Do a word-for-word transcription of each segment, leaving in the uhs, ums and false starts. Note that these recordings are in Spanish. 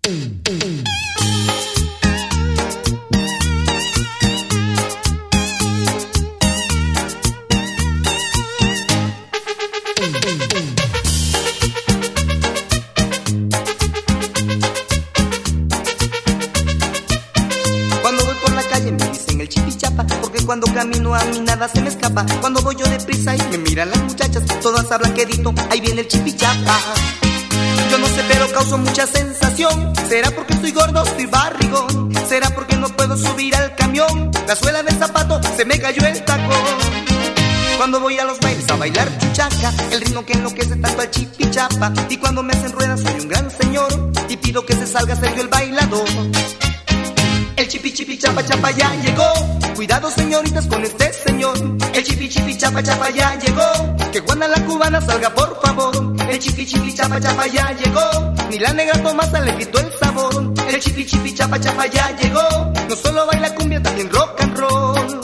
Cuando camino a mí nada se me escapa. Cuando voy yo deprisa y me miran las muchachas, todas hablan quedito, ahí viene el chipichapa. Yo no sé pero causo mucha sensación. ¿Será porque estoy gordo, estoy barrigón? ¿Será porque no puedo subir al camión? La suela del zapato se me cayó el tacón. Cuando voy a los bailes a bailar chuchaca, el ritmo que enloquece tanto al chipichapa. Y cuando me hacen ruedas soy un gran señor y pido que se salga Sergio el bailador. El chipi chipi chapa chapa ya llegó. Cuidado señoritas con este señor. El chipi chipi chapa chapa ya llegó. Que Juana la cubana salga por favor. El chipi chipi chapa chapa ya llegó. Ni la negra Tomasa le quitó el sabor. El chipi chipi chapa chapa ya llegó. No solo baila cumbia, también rock and roll.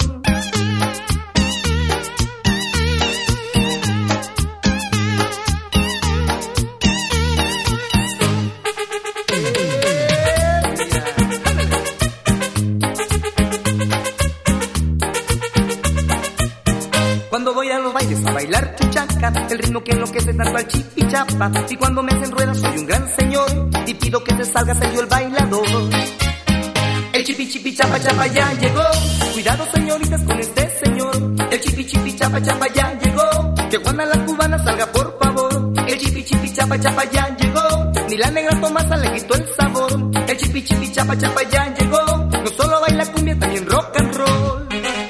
Cuando voy a los bailes a bailar chuchaca, el ritmo que enloquece tanto al chipichapa. Y cuando me hacen ruedas soy un gran señor y pido que se salga Sergio el bailador. El chipi chipi chapa chapa ya llegó. Cuidado señoritas con este señor. El chipi chipi chapa chapa ya llegó. Que Juana la cubana salga por favor. El chipi chipi chapa chapa ya llegó. Ni la negra Tomasa le quitó el sabor. El chipi chipi chapa chapa ya llegó. No solo baila cumbia, también rock and roll.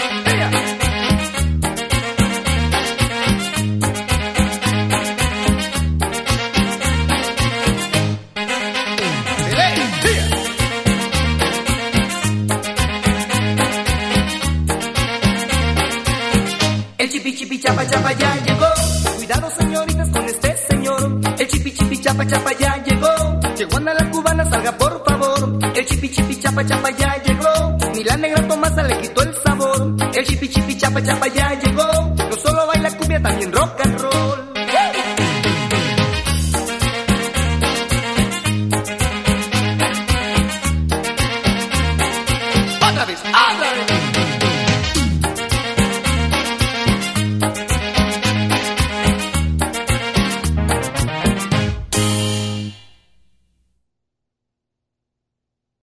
El chipi chipi chapa chapa ya llegó. Cuidado señoritas con este señor. El chipi chipi chapa chapa ya llegó. Que Juana la cubana salga por favor. El chipi chipi chapa chapa ya llegó. Ni la negra Tomasa le quitó el sabor. El chipi chipi chapa chapa ya llegó.